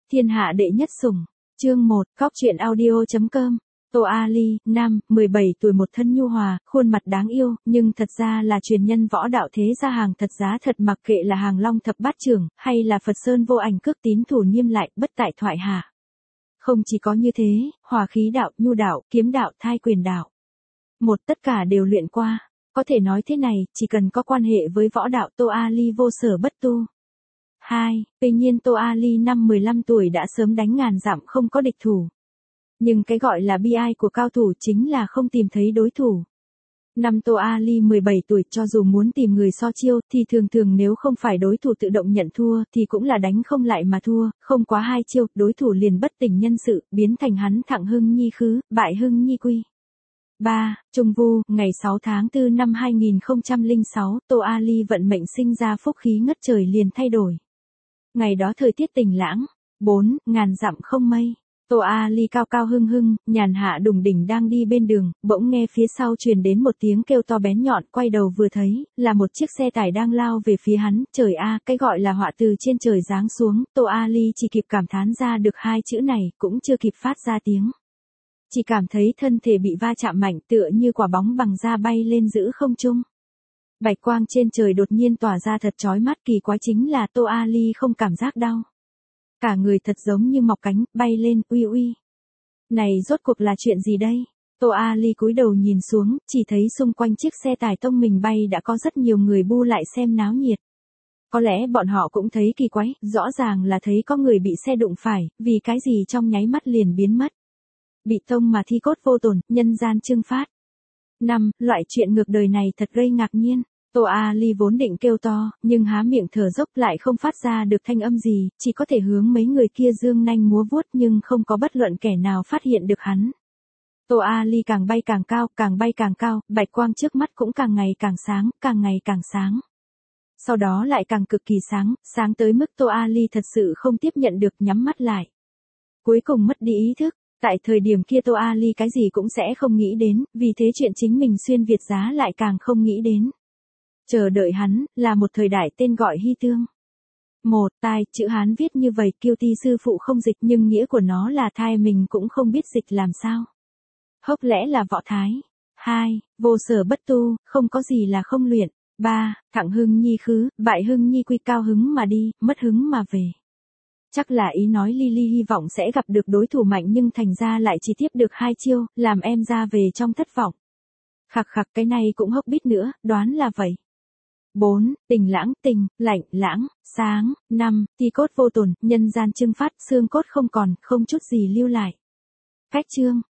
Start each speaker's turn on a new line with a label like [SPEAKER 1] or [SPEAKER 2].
[SPEAKER 1] Thiên hạ đệ nhất sủng. Chương 1, Góc truyện audio.com. Tô A Ly, nam, 17 tuổi, một thân nhu hòa, khuôn mặt đáng yêu, nhưng thật ra là truyền nhân võ đạo thế gia hàng thật giá thật, mặc kệ là hàng Long thập bát trưởng, hay là Phật Sơn vô ảnh cước tín thủ niêm lại, bất tại thoại hạ. Không chỉ có như thế, hòa khí đạo, nhu đạo, kiếm đạo, thai quyền đạo. Một tất cả đều luyện qua. Có thể nói thế này, chỉ cần có quan hệ với võ đạo, Tô A Ly vô sở bất tu. 2. Tuy nhiên Tô A Ly năm 15 tuổi đã sớm đánh ngàn dặm không có địch thủ. Nhưng cái gọi là bi ai của cao thủ chính là không tìm thấy đối thủ. Năm Tô A Ly 17 tuổi, cho dù muốn tìm người so chiêu thì thường nếu không phải đối thủ tự động nhận thua thì cũng là đánh không lại mà thua, không quá 2 chiêu, đối thủ liền bất tỉnh nhân sự, biến thành hắn thặng hưng nhi khứ, bại hưng nhi quy. 3. Trung Vu, ngày 6 tháng 4 năm 2006, Tô A Ly vận mệnh sinh ra phúc khí ngất trời liền thay đổi. Ngày đó thời tiết tình lãng. 4. Ngàn dặm không mây. Tô A Ly cao cao hưng, nhàn hạ đùng đỉnh đang đi bên đường, bỗng nghe phía sau truyền đến một tiếng kêu to bén nhọn, quay đầu vừa thấy, là một chiếc xe tải đang lao về phía hắn. Trời a, cái gọi là họa từ trên trời giáng xuống, Tô A Ly chỉ kịp cảm thán ra được 2 chữ này, cũng chưa kịp phát ra tiếng. Chỉ cảm thấy thân thể bị va chạm mạnh, tựa như quả bóng bằng da bay lên giữa không trung. Bạch quang trên trời đột nhiên tỏa ra thật chói mắt, kỳ quái chính là Tô A Ly không cảm giác đau. Cả người thật giống như mọc cánh, bay lên, uy. Này rốt cuộc là chuyện gì đây? Tô A Ly cúi đầu nhìn xuống, chỉ thấy xung quanh chiếc xe tải tông mình bay đã có rất nhiều người bu lại xem náo nhiệt. Có lẽ bọn họ cũng thấy kỳ quái, rõ ràng là thấy có người bị xe đụng phải, vì cái gì trong nháy mắt liền biến mất. Bị tông mà thi cốt vô tổn, nhân gian trưng phát. 5. Loại chuyện ngược đời này thật gây ngạc nhiên. Tô A Ly vốn định kêu to, nhưng há miệng thở dốc lại không phát ra được thanh âm gì, chỉ có thể hướng mấy người kia giương nanh múa vuốt, nhưng không có bất luận kẻ nào phát hiện được hắn. Tô A Ly càng bay càng cao, bạch quang trước mắt cũng càng ngày càng sáng. Sau đó lại càng cực kỳ sáng tới mức Tô A Ly thật sự không tiếp nhận được, nhắm mắt lại. Cuối cùng mất đi ý thức. Tại thời điểm kia Tô A Ly cái gì cũng sẽ không nghĩ đến, vì thế chuyện chính mình xuyên Việt giá lại càng không nghĩ đến. Chờ đợi hắn, là một thời đại tên gọi hy tương. 1. Tai, chữ Hán viết như vậy, Kiêu Ti sư phụ không dịch, nhưng nghĩa của nó là thai, mình cũng không biết dịch làm sao. Hốc lẽ là võ thái. 2. Vô sở bất tu, không có gì là không luyện. 3. Thặng hưng nhi khứ, bại hưng nhi quy, cao hứng mà đi, mất hứng mà về. Chắc là ý nói Lily hy vọng sẽ gặp được đối thủ mạnh nhưng thành ra lại chỉ tiếp được 2 chiêu, làm em ra về trong thất vọng. Khặc cái này cũng hốc bít nữa, đoán là vậy. 4. Tình lãng, tình, lạnh, lãng, sáng. 5. Thi cốt vô tổn, nhân gian trưng phát, xương cốt không còn, không chút gì lưu lại. Cách chương.